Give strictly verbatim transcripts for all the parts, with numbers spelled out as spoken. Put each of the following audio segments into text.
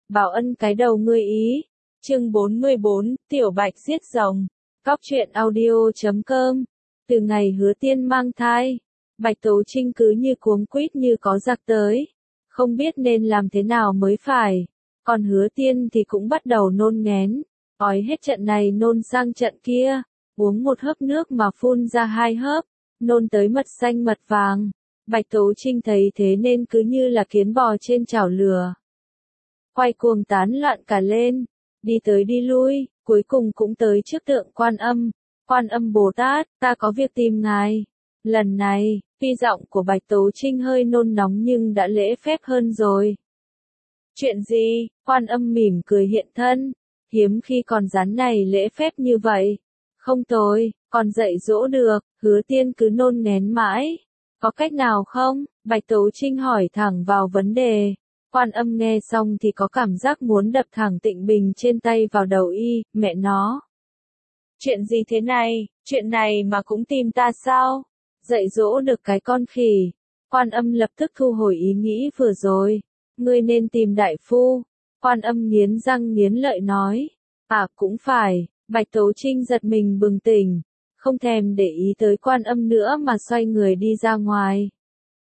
Bảo ân cái đầu ngươi ý. Chương bốn mươi bốn, Tiểu Bạch giết rồng. Cóc truyện audio chấm com. Từ ngày Hứa Tiên mang thai, Bạch Tố Trinh cứ như cuống quýt như có giặc tới. Không biết nên làm thế nào mới phải. Còn Hứa Tiên thì cũng bắt đầu nôn nghén. Ói hết trận này nôn sang trận kia. Uống một hớp nước mà phun ra hai hớp. Nôn tới mật xanh mật vàng. Bạch Tố Trinh thấy thế nên cứ như là kiến bò trên chảo lửa. Quay cuồng tán loạn cả lên. Đi tới đi lui, cuối cùng cũng tới trước tượng Quan Âm. Quan Âm Bồ Tát, ta có việc tìm ngài. Lần này, tuy giọng của Bạch Tố Trinh hơi nôn nóng nhưng đã lễ phép hơn rồi. Chuyện gì? Quan Âm mỉm cười hiện thân. Hiếm khi con rắn này lễ phép như vậy. Không tồi, còn dạy dỗ được. Hứa Tiên cứ nôn nghén mãi. Có cách nào không? Bạch Tố Trinh hỏi thẳng vào vấn đề. Quan Âm nghe xong thì có cảm giác muốn đập thẳng Tịnh Bình trên tay vào đầu y, mẹ nó. Chuyện gì thế này, chuyện này mà cũng tìm ta sao? Dạy dỗ được cái con khỉ. Quan Âm lập tức thu hồi ý nghĩ vừa rồi. Ngươi nên tìm đại phu. Quan Âm nghiến răng nghiến lợi nói. À cũng phải, Bạch Tố Trinh giật mình bừng tỉnh. Không thèm để ý tới Quan Âm nữa mà xoay người đi ra ngoài.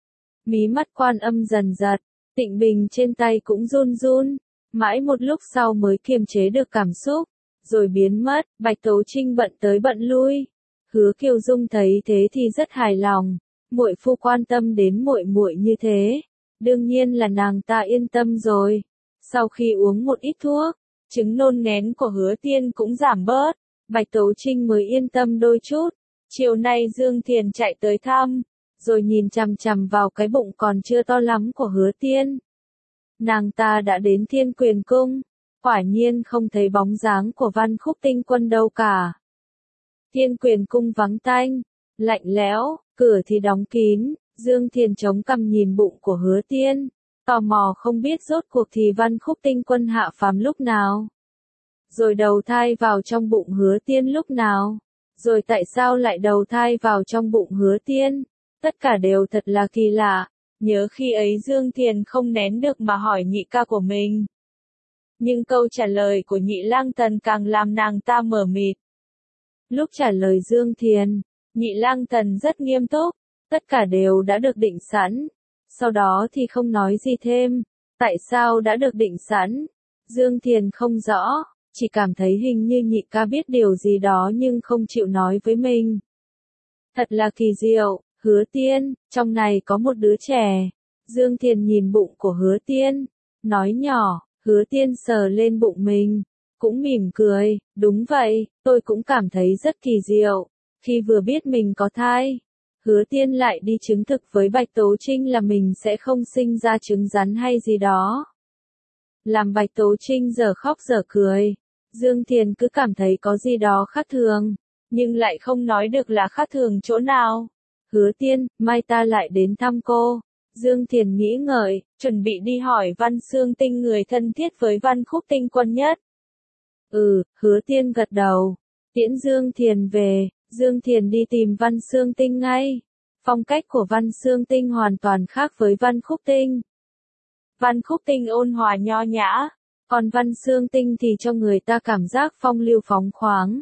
Mí mắt Quan Âm dần giật. Tịnh Bình trên tay cũng run run, mãi một lúc sau mới kiềm chế được cảm xúc, rồi biến mất. Bạch Tố Trinh bận tới bận lui. Hứa Kiều Dung thấy thế thì rất hài lòng, muội phu quan tâm đến muội muội như thế, đương nhiên là nàng ta yên tâm rồi. Sau khi uống một ít thuốc, chứng nôn nghén của Hứa Tiên cũng giảm bớt, Bạch Tố Trinh mới yên tâm đôi chút. Chiều nay Dương Thiền chạy tới thăm, rồi nhìn chằm chằm vào cái bụng còn chưa to lắm của Hứa Tiên. Nàng ta đã đến Thiên Quyền Cung, quả nhiên không thấy bóng dáng của Văn Khúc Tinh Quân đâu cả. Thiên Quyền Cung vắng tanh, lạnh lẽo, cửa thì đóng kín, Dương Thiền chống cằm nhìn bụng của Hứa Tiên, tò mò không biết rốt cuộc thì Văn Khúc Tinh Quân hạ phàm lúc nào. Rồi đầu thai vào trong bụng Hứa Tiên lúc nào. Rồi tại sao lại đầu thai vào trong bụng Hứa Tiên. Tất cả đều thật là kỳ lạ. Nhớ khi ấy Dương Thiền không nén được mà hỏi nhị ca của mình. Nhưng câu trả lời của nhị lang thần càng làm nàng ta mờ mịt. Lúc trả lời Dương Thiền, nhị lang thần rất nghiêm túc. Tất cả đều đã được định sẵn. Sau đó thì không nói gì thêm. Tại sao đã được định sẵn? Dương Thiền không rõ. Chỉ cảm thấy hình như nhị ca biết điều gì đó nhưng không chịu nói với mình. Thật là kỳ diệu. Hứa Tiên, trong này có một đứa trẻ. Dương Thiền nhìn bụng của Hứa Tiên, nói nhỏ. Hứa Tiên sờ lên bụng mình, cũng mỉm cười. Đúng vậy, tôi cũng cảm thấy rất kỳ diệu. Khi vừa biết mình có thai, Hứa Tiên lại đi chứng thực với Bạch Tố Trinh là mình sẽ không sinh ra trứng rắn hay gì đó. Làm Bạch Tố Trinh giờ khóc giờ cười. Dương Thiền cứ cảm thấy có gì đó khác thường, nhưng lại không nói được là khác thường chỗ nào. Hứa Tiên, mai ta lại đến thăm cô. Dương Thiền nghĩ ngợi, chuẩn bị đi hỏi Văn Xương Tinh người thân thiết với Văn Khúc Tinh Quân nhất. Ừ, Hứa Tiên gật đầu. Tiễn Dương Thiền về, Dương Thiền đi tìm Văn Xương Tinh ngay. Phong cách của Văn Xương Tinh hoàn toàn khác với Văn Khúc Tinh. Văn Khúc Tinh ôn hòa nho nhã, còn Văn Xương Tinh thì cho người ta cảm giác phong lưu phóng khoáng.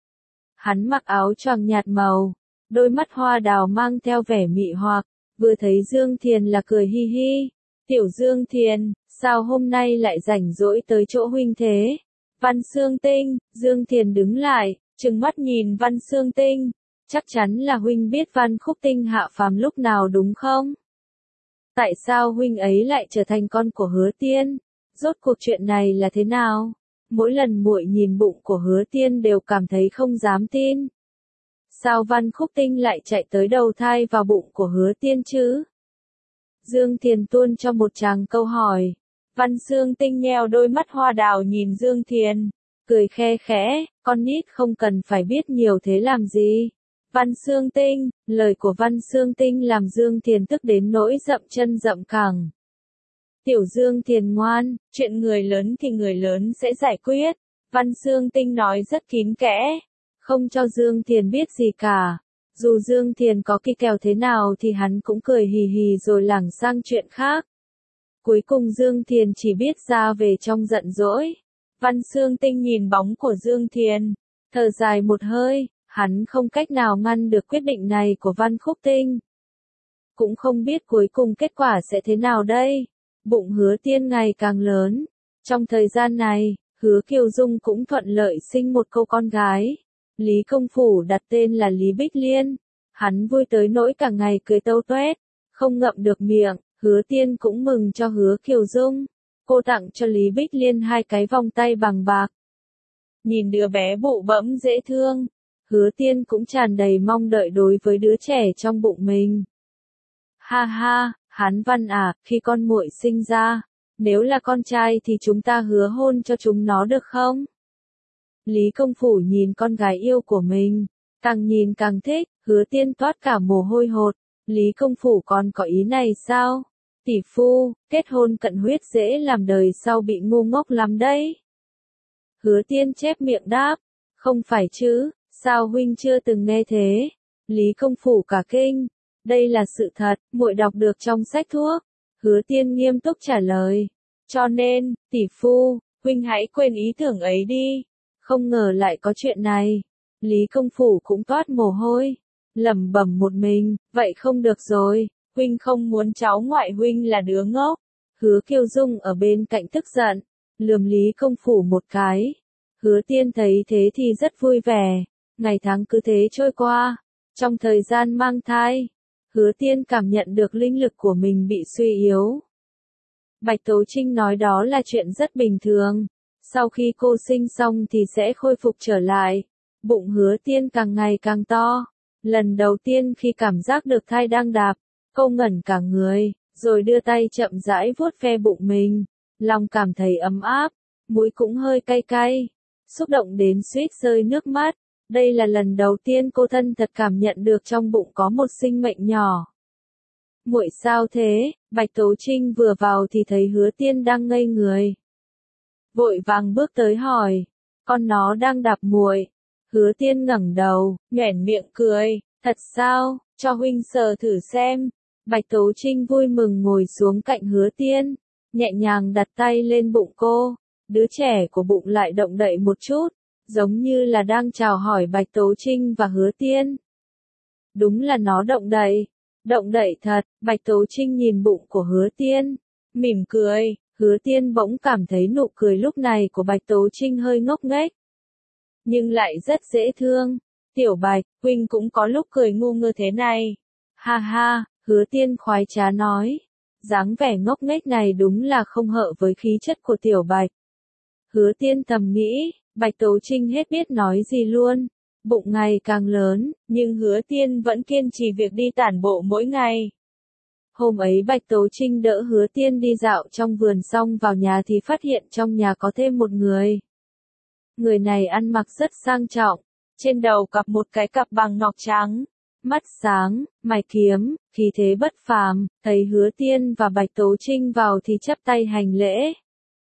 Hắn mặc áo choàng nhạt màu. Đôi mắt hoa đào mang theo vẻ mị hoặc, vừa thấy Dương Thiền là cười hi hi. Tiểu Dương Thiền, sao hôm nay lại rảnh rỗi tới chỗ huynh thế? Văn Xương Tinh, Dương Thiền đứng lại, trừng mắt nhìn Văn Xương Tinh. Chắc chắn là huynh biết Văn Khúc Tinh hạ phàm lúc nào đúng không? Tại sao huynh ấy lại trở thành con của Hứa Tiên? Rốt cuộc chuyện này là thế nào? Mỗi lần muội nhìn bụng của Hứa Tiên đều cảm thấy không dám tin. Sao Văn Khúc Tinh lại chạy tới đầu thai vào bụng của Hứa Tiên chứ? Dương Thiền tuôn cho một tràng câu hỏi. Văn Xương Tinh nheo đôi mắt hoa đào nhìn Dương Thiền, cười khe khẽ, con nít không cần phải biết nhiều thế làm gì. Văn Xương Tinh, lời của Văn Xương Tinh làm Dương Thiền tức đến nỗi dậm chân dậm cẳng. Tiểu Dương Thiền ngoan, chuyện người lớn thì người lớn sẽ giải quyết. Văn Xương Tinh nói rất kín kẽ. Không cho Dương Thiền biết gì cả. Dù Dương Thiền có kỳ kèo thế nào thì hắn cũng cười hì hì rồi lảng sang chuyện khác. Cuối cùng Dương Thiền chỉ biết ra về trong giận dỗi. Văn Xương Tinh nhìn bóng của Dương Thiền, thở dài một hơi, hắn không cách nào ngăn được quyết định này của Văn Khúc Tinh. Cũng không biết cuối cùng kết quả sẽ thế nào đây. Bụng Hứa Tiên ngày càng lớn. Trong thời gian này, Hứa Kiều Dung cũng thuận lợi sinh một cô con gái. Lý Công Phủ đặt tên là Lý Bích Liên. Hắn vui tới nỗi cả ngày cười tâu tuét, không ngậm được miệng. Hứa Tiên cũng mừng cho Hứa Kiều Dung. Cô tặng cho Lý Bích Liên hai cái vòng tay bằng bạc. Nhìn đứa bé bụ bẫm dễ thương, Hứa Tiên cũng tràn đầy mong đợi đối với đứa trẻ trong bụng mình. Ha ha, Hán Văn à, khi con muội sinh ra, nếu là con trai thì chúng ta hứa hôn cho chúng nó được không? Lý Công Phủ nhìn con gái yêu của mình, càng nhìn càng thích, Hứa Tiên toát cả mồ hôi hột. Lý Công Phủ còn có ý này sao? Tỷ phu, kết hôn cận huyết dễ làm đời sau bị ngu ngốc lắm đấy. Hứa Tiên chép miệng đáp, không phải chứ, sao huynh chưa từng nghe thế? Lý Công Phủ cả kinh, đây là sự thật, muội đọc được trong sách thuốc. Hứa Tiên nghiêm túc trả lời, cho nên, tỷ phu, huynh hãy quên ý tưởng ấy đi. Không ngờ lại có chuyện này. Lý Công Phủ cũng toát mồ hôi, lẩm bẩm một mình, vậy không được rồi, huynh không muốn cháu ngoại huynh là đứa ngốc. Hứa Kiều Dung ở bên cạnh tức giận, lườm Lý Công Phủ một cái. Hứa Tiên thấy thế thì rất vui vẻ, ngày tháng cứ thế trôi qua. Trong thời gian mang thai, Hứa Tiên cảm nhận được linh lực của mình bị suy yếu. Bạch Tố Trinh nói đó là chuyện rất bình thường, sau khi cô sinh xong thì sẽ khôi phục trở lại. Bụng Hứa Tiên càng ngày càng to. Lần đầu tiên khi cảm giác được thai đang đạp, cô ngẩn cả người, rồi đưa tay chậm rãi vuốt ve bụng mình. Lòng cảm thấy ấm áp, mũi cũng hơi cay cay, xúc động đến suýt rơi nước mắt. Đây là lần đầu tiên cô thân thật cảm nhận được trong bụng có một sinh mệnh nhỏ. Muội sao thế? Bạch Tố Trinh vừa vào thì thấy Hứa Tiên đang ngây người. Vội vàng bước tới hỏi, con nó đang đạp muội. Hứa Tiên ngẩng đầu, nhoẻn miệng cười, thật sao, cho huynh sờ thử xem. Bạch Tố Trinh vui mừng ngồi xuống cạnh Hứa Tiên, nhẹ nhàng đặt tay lên bụng cô. Đứa trẻ của bụng lại động đậy một chút, giống như là đang chào hỏi Bạch Tố Trinh và Hứa Tiên. Đúng là nó động đậy, động đậy thật. Bạch Tố Trinh nhìn bụng của Hứa Tiên, mỉm cười. Hứa Tiên bỗng cảm thấy nụ cười lúc này của Bạch Tố Trinh hơi ngốc nghếch, nhưng lại rất dễ thương. Tiểu Bạch, huynh cũng có lúc cười ngu ngơ thế này. Ha ha, Hứa Tiên khoái trá nói. Dáng vẻ ngốc nghếch này đúng là không hợp với khí chất của Tiểu Bạch. Hứa Tiên thầm nghĩ, Bạch Tố Trinh hết biết nói gì luôn. Bụng ngày càng lớn, nhưng Hứa Tiên vẫn kiên trì việc đi tản bộ mỗi ngày. Hôm ấy Bạch Tố Trinh đỡ Hứa Tiên đi dạo trong vườn xong vào nhà thì phát hiện trong nhà có thêm một người. Người này ăn mặc rất sang trọng, trên đầu cặp một cái cặp bằng ngọc trắng, mắt sáng, mày kiếm, khí thế bất phàm. Thấy Hứa Tiên và Bạch Tố Trinh vào thì chắp tay hành lễ.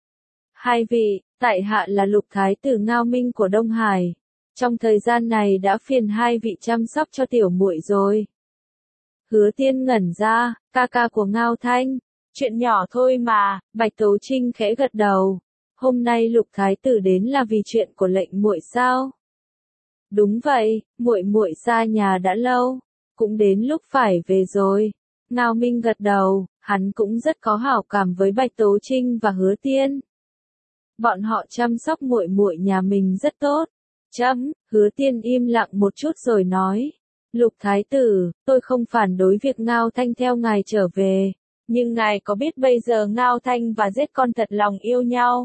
Hai vị, tại hạ là Lục Thái tử Ngao Minh của Đông Hải. Trong thời gian này đã phiền hai vị chăm sóc cho tiểu muội rồi. Hứa Tiên ngẩn ra, ca ca của Ngao Thanh, chuyện nhỏ thôi mà. Bạch Tố Trinh khẽ gật đầu. Hôm nay Lục Thái tử đến là vì chuyện của lệnh muội sao? Đúng vậy, muội muội xa nhà đã lâu, cũng đến lúc phải về rồi. Ngao Minh gật đầu, hắn cũng rất có hảo cảm với Bạch Tố Trinh và Hứa Tiên. Bọn họ chăm sóc muội muội nhà mình rất tốt. Chấm, Hứa Tiên im lặng một chút rồi nói. Lục Thái tử, tôi không phản đối việc Ngao Thanh theo ngài trở về, nhưng ngài có biết bây giờ Ngao Thanh và giết con thật lòng yêu nhau?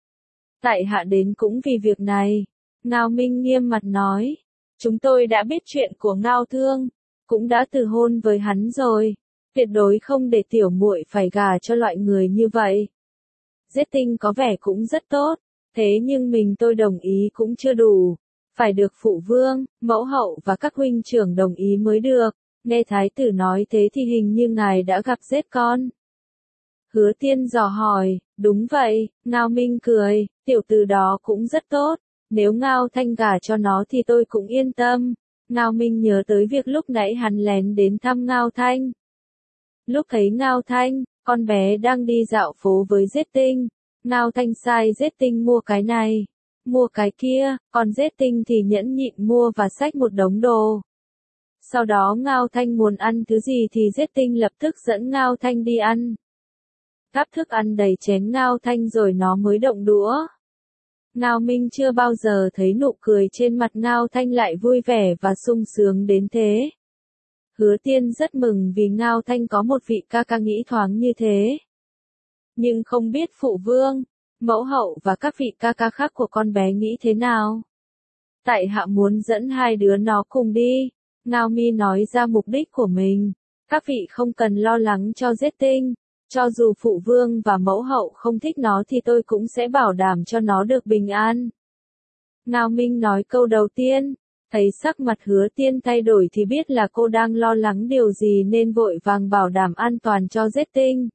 Tại hạ đến cũng vì việc này. Ngao Minh nghiêm mặt nói. Chúng tôi đã biết chuyện của Ngao Thương, cũng đã từ hôn với hắn rồi. Tuyệt đối không để tiểu muội phải gả cho loại người như vậy. Giết tinh có vẻ cũng rất tốt, thế nhưng mình tôi đồng ý cũng chưa đủ. Phải được phụ vương, mẫu hậu và các huynh trưởng đồng ý mới được. Nghe thái tử nói thế thì hình như ngài đã gặp giết con. Hứa Tiên dò hỏi, đúng vậy. Ngao Minh cười, tiểu tử đó cũng rất tốt. Nếu Ngao Thanh gả cho nó thì tôi cũng yên tâm. Ngao Minh nhớ tới việc lúc nãy hắn lén đến thăm Ngao Thanh. Lúc thấy Ngao Thanh, Con bé đang đi dạo phố với Giết Tinh. Ngao Thanh sai Giết Tinh mua cái này, mua cái kia, còn Giết Tinh thì nhẫn nhịn mua và xách một đống đồ. Sau đó Ngao Thanh muốn ăn thứ gì thì Giết Tinh lập tức dẫn Ngao Thanh đi ăn. Gắp thức ăn đầy chén Ngao Thanh rồi nó mới động đũa. Ngao Minh chưa bao giờ thấy nụ cười trên mặt Ngao Thanh lại vui vẻ và sung sướng đến thế. Hứa Tiên rất mừng vì Ngao Thanh có một vị ca ca nghĩ thoáng như thế. Nhưng không biết phụ vương, mẫu hậu và các vị ca ca khác của con bé nghĩ thế nào. Tại hạ muốn dẫn hai đứa nó cùng đi. Ngao Mi nói ra mục đích của mình. Các vị không cần lo lắng cho Giết Tinh. Cho dù phụ vương và mẫu hậu không thích nó thì tôi cũng sẽ bảo đảm cho nó được bình an. Ngao Minh nói câu đầu tiên. Thấy sắc mặt Hứa Tiên thay đổi thì biết là cô đang lo lắng điều gì nên vội vàng bảo đảm an toàn cho Giết Tinh.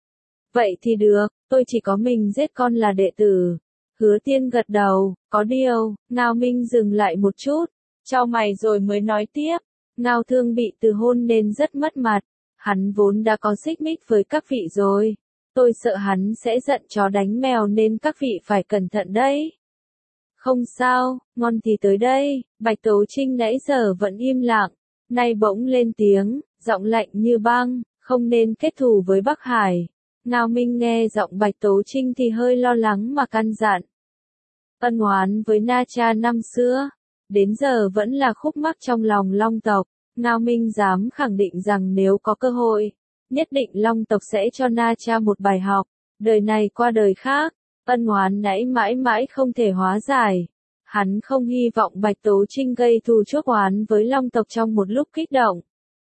Vậy thì được, tôi chỉ có mình giết con là đệ tử. Hứa Tiên gật đầu, có điều, Ngao Minh dừng lại một chút, chau mày rồi mới nói tiếp. Ngao Thương bị từ hôn nên rất mất mặt, hắn vốn đã có xích mích với các vị rồi. Tôi sợ hắn sẽ giận chó đánh mèo nên các vị phải cẩn thận đấy. Không sao, ngon thì tới đây. Bạch Tố Trinh nãy giờ vẫn im lặng, nay bỗng lên tiếng, giọng lạnh như băng, không nên kết thù với Bắc Hải. Ngao Minh nghe giọng Bạch Tố Trinh thì hơi lo lắng mà căn dặn. Ân oán với Na Cha năm xưa, đến giờ vẫn là khúc mắc trong lòng Long tộc. Ngao Minh dám khẳng định rằng nếu có cơ hội, nhất định Long tộc sẽ cho Na Cha một bài học, đời này qua đời khác. Ân oán nãy mãi mãi không thể hóa giải. Hắn không hy vọng Bạch Tố Trinh gây thù chuốc oán với Long tộc trong một lúc kích động.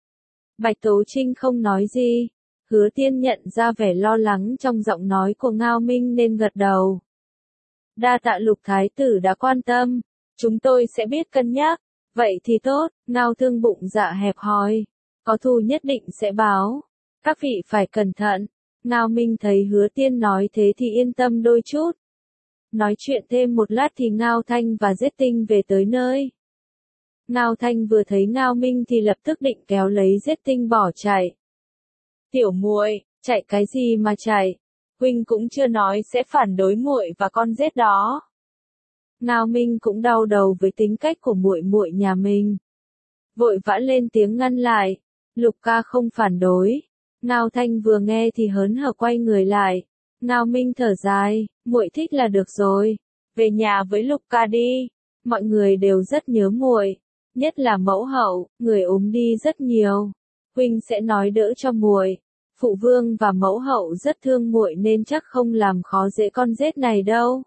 Bạch Tố Trinh không nói gì. Hứa Tiên nhận ra vẻ lo lắng trong giọng nói của Ngao Minh nên gật đầu. Đa tạ Lục Thái tử đã quan tâm. Chúng tôi sẽ biết cân nhắc. Vậy thì tốt. Ngao Thương bụng dạ hẹp hòi. Có thù nhất định sẽ báo. Các vị phải cẩn thận. Ngao Minh thấy Hứa Tiên nói thế thì yên tâm đôi chút. Nói chuyện thêm một lát thì Ngao Thanh và Giết Tinh về tới nơi. Ngao Thanh vừa thấy Ngao Minh thì lập tức định kéo lấy Giết Tinh bỏ chạy. Tiểu muội, chạy cái gì mà chạy? Huynh cũng chưa nói sẽ phản đối muội và con Giết đó. Ngao Minh cũng đau đầu với tính cách của muội muội nhà mình. Vội vã lên tiếng ngăn lại. Lục ca không phản đối. Ngao Thanh vừa nghe thì hớn hở quay người lại. Ngao Minh thở dài, muội thích là được rồi. Về nhà với Lục ca đi. Mọi người đều rất nhớ muội, nhất là mẫu hậu, người ốm đi rất nhiều. Huynh sẽ nói đỡ cho muội. Phụ vương và mẫu hậu rất thương muội nên chắc không làm khó dễ con Giết này đâu.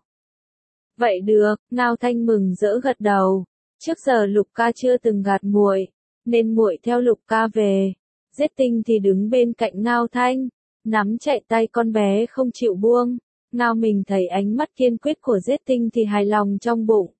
Vậy được, Ngao Thanh mừng rỡ gật đầu. Trước giờ Lục ca chưa từng gạt muội, nên muội theo Lục ca về. Giết Tinh thì đứng bên cạnh Ngao Thanh, nắm chạy tay con bé không chịu buông. Ngao Minh thấy ánh mắt kiên quyết của Giết Tinh thì hài lòng trong bụng.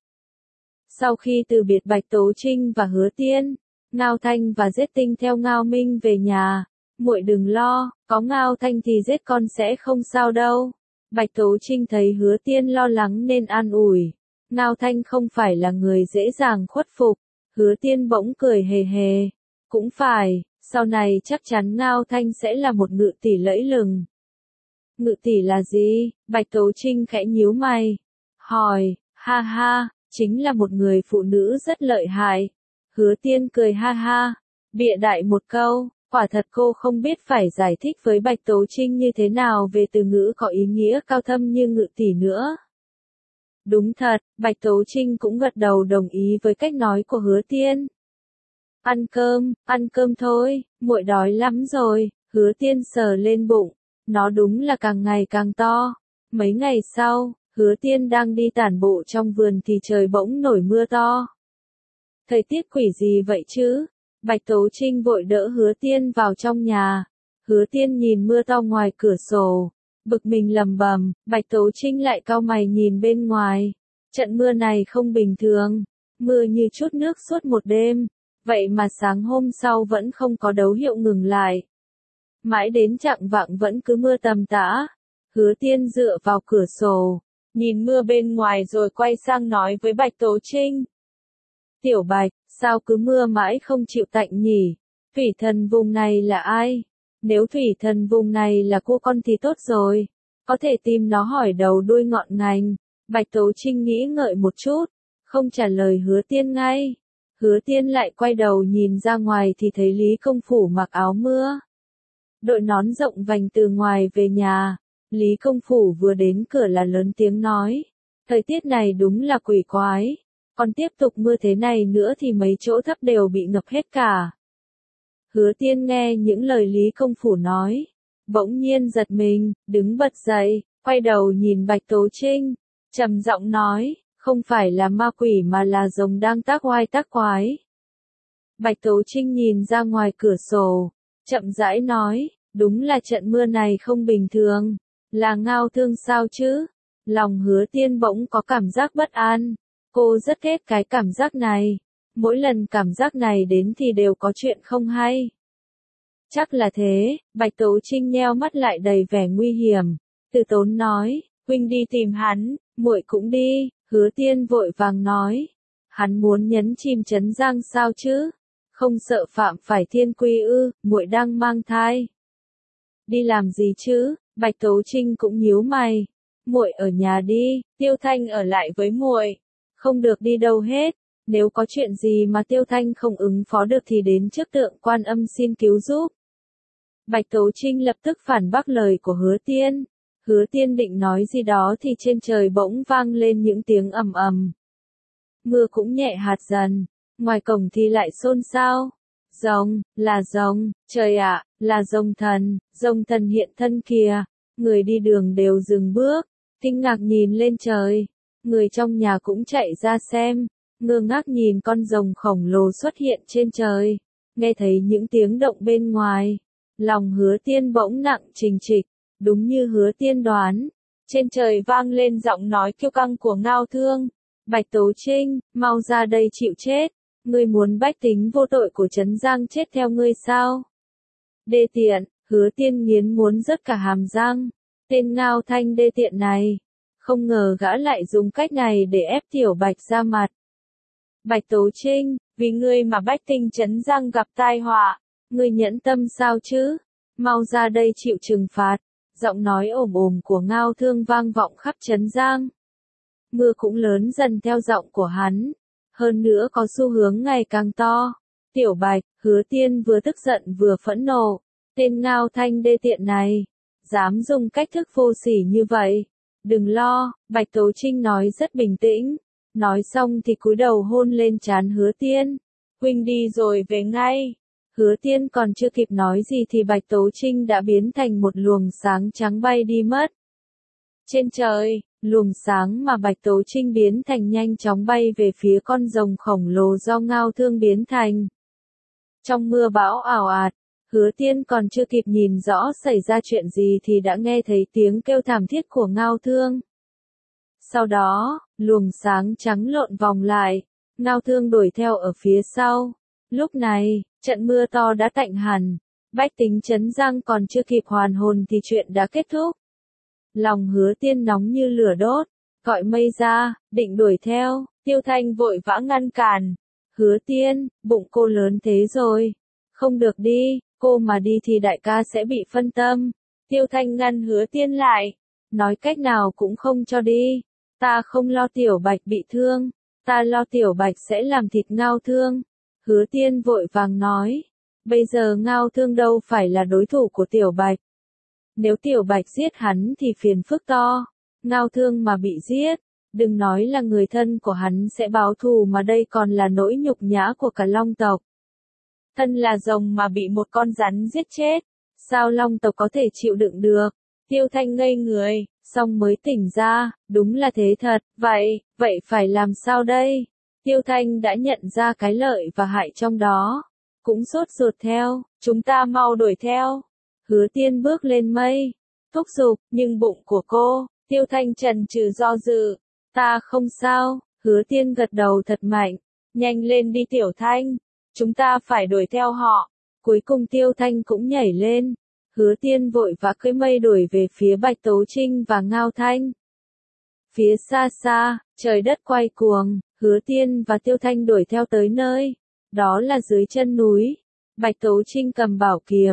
Sau khi từ biệt Bạch Tố Trinh và Hứa Tiên, Ngao Thanh và Giết Tinh theo Ngao Minh về nhà. Muội đừng lo, có Ngao Thanh thì giết con sẽ không sao đâu. Bạch Tố Trinh thấy Hứa Tiên lo lắng nên an ủi. Ngao Thanh không phải là người dễ dàng khuất phục. Hứa Tiên bỗng cười hề hề. Cũng phải, sau này chắc chắn Ngao Thanh sẽ là một ngự tỷ lẫy lừng. Ngự tỷ là gì? Bạch Tố Trinh khẽ nhíu mày. Hỏi, ha ha, chính là một người phụ nữ rất lợi hại. Hứa Tiên cười ha ha, bịa đại một câu. Quả thật cô không biết phải giải thích với Bạch Tố Trinh như thế nào về từ ngữ có ý nghĩa cao thâm như ngự tỷ nữa. Đúng thật, Bạch Tố Trinh cũng gật đầu đồng ý với cách nói của Hứa Tiên. Ăn cơm, ăn cơm thôi, muội đói lắm rồi. Hứa Tiên sờ lên bụng, nó đúng là càng ngày càng to. Mấy ngày sau, Hứa Tiên đang đi tản bộ trong vườn thì trời bỗng nổi mưa to. Thời tiết quỷ gì vậy chứ? Bạch Tố Trinh vội đỡ Hứa Tiên vào trong nhà. Hứa Tiên nhìn mưa to ngoài cửa sổ, bực mình lầm bầm. Bạch Tố Trinh lại cau mày nhìn bên ngoài. Trận mưa này không bình thường, mưa như chút nước suốt một đêm, vậy mà sáng hôm sau vẫn không có dấu hiệu ngừng lại. Mãi đến chạng vạng vẫn cứ mưa tầm tã. Hứa Tiên dựa vào cửa sổ, nhìn mưa bên ngoài rồi quay sang nói với Bạch Tố Trinh. Tiểu Bạch, sao cứ mưa mãi không chịu tạnh nhỉ? Phỉ thần vùng này là ai? Nếu thủy thần vùng này là cô con thì tốt rồi, có thể tìm nó hỏi đầu đuôi ngọn ngành. Bạch Tố Trinh nghĩ ngợi một chút, không trả lời Hứa Tiên ngay. Hứa Tiên lại quay đầu nhìn ra ngoài thì thấy Lý Công Phủ mặc áo mưa, đội nón rộng vành từ ngoài về nhà. Lý Công Phủ vừa đến cửa là lớn tiếng nói, thời tiết này đúng là quỷ quái, còn tiếp tục mưa thế này nữa thì mấy chỗ thấp đều bị ngập hết cả. Hứa Tiên nghe những lời Lý Công Phủ nói, bỗng nhiên giật mình, đứng bật dậy, quay đầu nhìn Bạch Tố Trinh, trầm giọng nói, không phải là ma quỷ mà là rồng đang tác oai tác quái. Bạch Tố Trinh nhìn ra ngoài cửa sổ, chậm rãi nói, đúng là trận mưa này không bình thường, là ngao thương sao chứ? Lòng Hứa Tiên bỗng có cảm giác bất an, cô rất ghét cái cảm giác này, mỗi lần cảm giác này đến thì đều có chuyện không hay. Chắc là thế, Bạch Tố Trinh nheo mắt lại đầy vẻ nguy hiểm, từ tốn nói, huynh đi tìm hắn, muội cũng đi. Hứa Tiên vội vàng nói, hắn muốn nhấn chìm Trấn Giang sao chứ? Không sợ phạm phải thiên quy ư? Muội đang mang thai. Đi làm gì chứ? Bạch Tố Trinh cũng nhíu mày. Muội ở nhà đi, Tiêu Thanh ở lại với muội, không được đi đâu hết. Nếu có chuyện gì mà Tiêu Thanh không ứng phó được thì đến trước Tượng Quan Âm xin cứu giúp. Bạch Tố Trinh lập tức phản bác lời của Hứa Tiên. Hứa Tiên định nói gì đó thì trên trời bỗng vang lên những tiếng ầm ầm. Mưa cũng nhẹ hạt dần, ngoài cổng thì lại xôn xao. Rồng, là rồng, trời ạ, là rồng thần, rồng thần hiện thân kìa. Người đi đường đều dừng bước, kinh ngạc nhìn lên trời. Người trong nhà cũng chạy ra xem, ngơ ngác nhìn con rồng khổng lồ xuất hiện trên trời. Nghe thấy những tiếng động bên ngoài, lòng Hứa Tiên bỗng nặng trịch trịch. Đúng như Hứa Tiên đoán, trên trời vang lên giọng nói kiêu căng của Ngao Thương. Bạch Tố Trinh, mau ra đây chịu chết, ngươi muốn bách tính vô tội của Trấn Giang chết theo ngươi sao? Đê tiện, Hứa Tiên nghiến muốn rớt cả hàm răng, tên Ngao Thanh đê tiện này, không ngờ gã lại dùng cách này để ép Tiểu Bạch ra mặt. Bạch Tố Trinh, vì ngươi mà bách tính Trấn Giang gặp tai họa, ngươi nhẫn tâm sao chứ? Mau ra đây chịu trừng phạt. Giọng nói ồm ồm của Ngao Thương vang vọng khắp Trấn Giang. Mưa cũng lớn dần theo giọng của hắn, hơn nữa có xu hướng ngày càng to. Tiểu Bạch, Hứa Tiên vừa tức giận vừa phẫn nộ, tên Ngao Thanh đê tiện này, dám dùng cách thức vô sỉ như vậy. Đừng lo, Bạch Tố Trinh nói rất bình tĩnh, nói xong thì cúi đầu hôn lên trán Hứa Tiên. Huynh đi rồi về ngay. Hứa Tiên còn chưa kịp nói gì thì Bạch Tố Trinh đã biến thành một luồng sáng trắng bay đi mất. Trên trời, luồng sáng mà Bạch Tố Trinh biến thành nhanh chóng bay về phía con rồng khổng lồ do Ngao Thương biến thành. Trong mưa bão ảo ạt, Hứa Tiên còn chưa kịp nhìn rõ xảy ra chuyện gì thì đã nghe thấy tiếng kêu thảm thiết của Ngao Thương. Sau đó, luồng sáng trắng lộn vòng lại, Ngao Thương đuổi theo ở phía sau. Lúc này, trận mưa to đã tạnh hẳn, bách tính Trấn Giang còn chưa kịp hoàn hồn thì chuyện đã kết thúc. Lòng Hứa Tiên nóng như lửa đốt, gọi mây ra, định đuổi theo, Tiêu Thanh vội vã ngăn cản. Hứa Tiên, bụng cô lớn thế rồi, không được đi, cô mà đi thì đại ca sẽ bị phân tâm. Tiêu Thanh ngăn Hứa Tiên lại, nói cách nào cũng không cho đi, ta không lo Tiểu Bạch bị thương, ta lo Tiểu Bạch sẽ làm thịt Ngao Thương. Hứa Tiên vội vàng nói, bây giờ Ngao Thương đâu phải là đối thủ của Tiểu Bạch. Nếu Tiểu Bạch giết hắn thì phiền phức to, Ngao Thương mà bị giết, đừng nói là người thân của hắn sẽ báo thù mà đây còn là nỗi nhục nhã của cả Long tộc. Thân là rồng mà bị một con rắn giết chết, sao Long tộc có thể chịu đựng được? Tiêu Thanh ngây người, xong mới tỉnh ra, đúng là thế thật, vậy, vậy phải làm sao đây? Tiêu Thanh đã nhận ra cái lợi và hại trong đó, cũng sốt ruột theo, chúng ta mau đuổi theo. Hứa Tiên bước lên mây, thúc giục, nhưng bụng của cô, Tiêu Thanh chần chừ do dự, ta không sao. Hứa Tiên gật đầu thật mạnh, nhanh lên đi Tiểu Thanh, chúng ta phải đuổi theo họ. Cuối cùng Tiêu Thanh cũng nhảy lên, Hứa Tiên vội vã cưỡi mây đuổi về phía Bạch Tố Trinh và Ngao Thanh. Phía xa xa, trời đất quay cuồng, Hứa Tiên và Tiêu Thanh đuổi theo tới nơi, đó là dưới chân núi. Bạch Tố Trinh cầm bảo kiếm,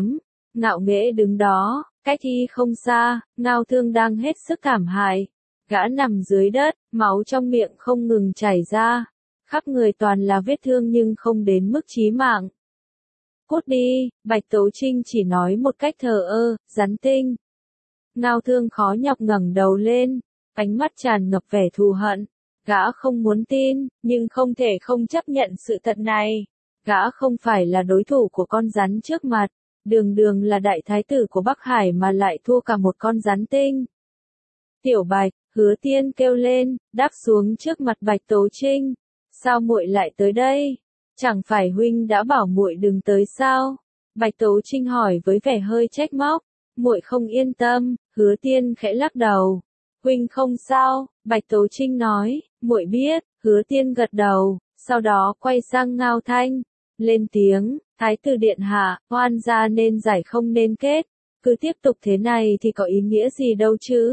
ngạo nghễ đứng đó, cách y không xa, Ngao Thương đang hết sức thảm hại. Gã nằm dưới đất, máu trong miệng không ngừng chảy ra. Khắp người toàn là vết thương nhưng không đến mức chí mạng. Cút đi, Bạch Tố Trinh chỉ nói một cách thờ ơ, rắn tinh. Ngao Thương khó nhọc ngẩng đầu lên, ánh mắt tràn ngập vẻ thù hận. Gã không muốn tin, nhưng không thể không chấp nhận sự thật này. Gã không phải là đối thủ của con rắn trước mặt, đường đường là đại thái tử của Bắc Hải mà lại thua cả một con rắn tinh. Tiểu Bạch, Hứa Tiên kêu lên, đáp xuống trước mặt Bạch Tố Trinh. Sao muội lại tới đây? Chẳng phải huynh đã bảo muội đừng tới sao? Bạch Tố Trinh hỏi với vẻ hơi trách móc. Muội không yên tâm, Hứa Tiên khẽ lắc đầu. Huynh không sao, Bạch Tố Trinh nói, muội biết. Hứa Tiên gật đầu, sau đó quay sang Ngao Thanh, lên tiếng, Thái tử điện hạ, oan gia nên giải không nên kết, cứ tiếp tục thế này thì có ý nghĩa gì đâu chứ?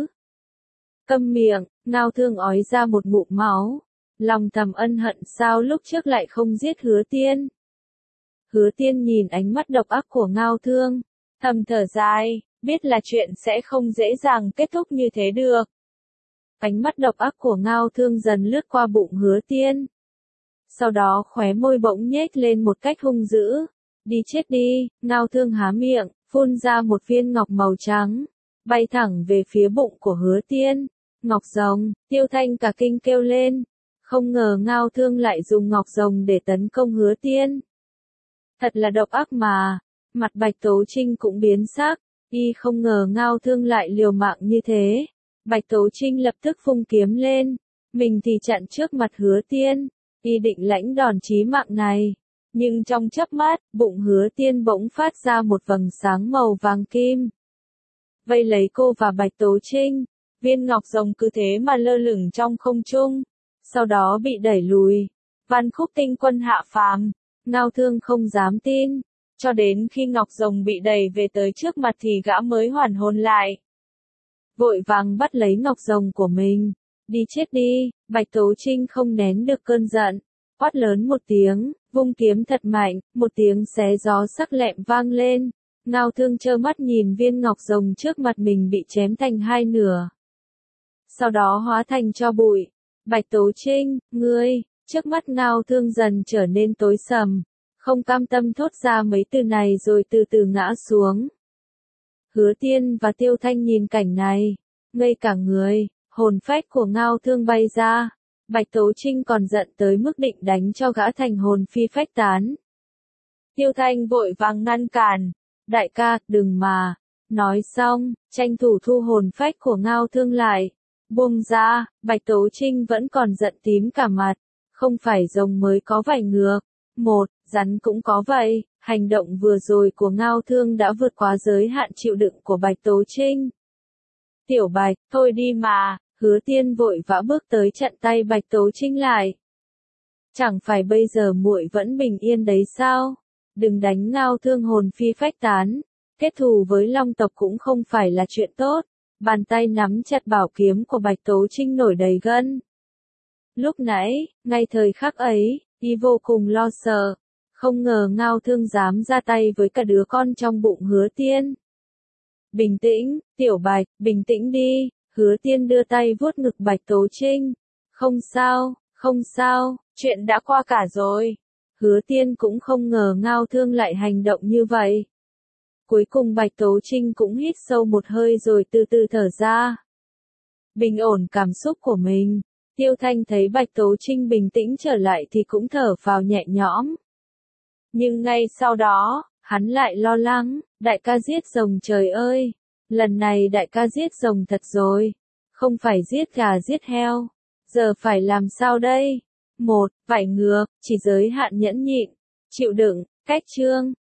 Câm miệng, Ngao Thương ói ra một ngụm máu, lòng thầm ân hận sao lúc trước lại không giết Hứa Tiên. Hứa Tiên nhìn ánh mắt độc ác của Ngao Thương, thầm thở dài, biết là chuyện sẽ không dễ dàng kết thúc như thế được. Ánh mắt độc ác của Ngao Thương dần lướt qua bụng Hứa Tiên. Sau đó khóe môi bỗng nhếch lên một cách hung dữ. Đi chết đi, Ngao Thương há miệng, phun ra một viên ngọc màu trắng, bay thẳng về phía bụng của Hứa Tiên. Ngọc rồng, Tiêu Thanh cả kinh kêu lên. Không ngờ Ngao Thương lại dùng ngọc rồng để tấn công Hứa Tiên. Thật là độc ác mà. Mặt Bạch Tố Trinh cũng biến sắc, y không ngờ Ngao Thương lại liều mạng như thế. Bạch Tố Trinh lập tức vung kiếm lên, mình thì chặn trước mặt Hứa Tiên, y định lãnh đòn chí mạng này. Nhưng trong chớp mắt, bụng Hứa Tiên bỗng phát ra một vầng sáng màu vàng kim. Vây lấy cô và Bạch Tố Trinh, viên ngọc rồng cứ thế mà lơ lửng trong không trung, sau đó bị đẩy lùi. Văn Khúc tinh quân hạ phàm, Ngao Thương không dám tin, cho đến khi ngọc rồng bị đẩy về tới trước mặt thì gã mới hoàn hồn lại. Vội vàng bắt lấy ngọc rồng của mình. Đi chết đi, Bạch Tố Trinh không nén được cơn giận, quát lớn một tiếng, vung kiếm thật mạnh, một tiếng xé gió sắc lẹm vang lên. Ngao Thương trơ mắt nhìn viên ngọc rồng trước mặt mình bị chém thành hai nửa. Sau đó hóa thành tro bụi. Bạch Tố Trinh, ngươi, trước mắt Ngao Thương dần trở nên tối sầm, không cam tâm thốt ra mấy từ này rồi từ từ ngã xuống. Hứa Tiên và Tiêu Thanh nhìn cảnh này, ngây cả người, hồn phách của Ngao Thương bay ra. Bạch Tố Trinh còn giận tới mức định đánh cho gã thành hồn phi phách tán. Tiêu Thanh vội vàng ngăn cản, đại ca, đừng mà. Nói xong, tranh thủ thu hồn phách của Ngao Thương lại. Buông ra, Bạch Tố Trinh vẫn còn giận tím cả mặt. Không phải rồng mới có vảy ngược. Một, rắn cũng có vậy. Hành động vừa rồi của Ngao Thương đã vượt quá giới hạn chịu đựng của Bạch Tố Trinh. Tiểu Bạch, thôi đi mà. Hứa Tiên vội vã bước tới chặn tay Bạch Tố Trinh lại. Chẳng phải bây giờ muội vẫn bình yên đấy sao? Đừng đánh Ngao Thương hồn phi phách tán. Kết thù với Long tộc cũng không phải là chuyện tốt. Bàn tay nắm chặt bảo kiếm của Bạch Tố Trinh nổi đầy gân. Lúc nãy, ngay thời khắc ấy, y vô cùng lo sợ. Không ngờ Ngao Thương dám ra tay với cả đứa con trong bụng Hứa Tiên. Bình tĩnh, Tiểu Bạch, bình tĩnh đi. Hứa Tiên đưa tay vuốt ngực Bạch Tố Trinh. Không sao, không sao, chuyện đã qua cả rồi. Hứa Tiên cũng không ngờ Ngao Thương lại hành động như vậy. Cuối cùng Bạch Tố Trinh cũng hít sâu một hơi rồi từ từ thở ra. Bình ổn cảm xúc của mình. Tiêu Thanh thấy Bạch Tố Trinh bình tĩnh trở lại thì cũng thở phào nhẹ nhõm. Nhưng ngay sau đó, hắn lại lo lắng, đại ca giết rồng trời ơi. Lần này đại ca giết rồng thật rồi. Không phải giết gà giết heo. Giờ phải làm sao đây? Một, vảy ngược, chỉ giới hạn nhẫn nhịn. Chịu đựng, cách chương.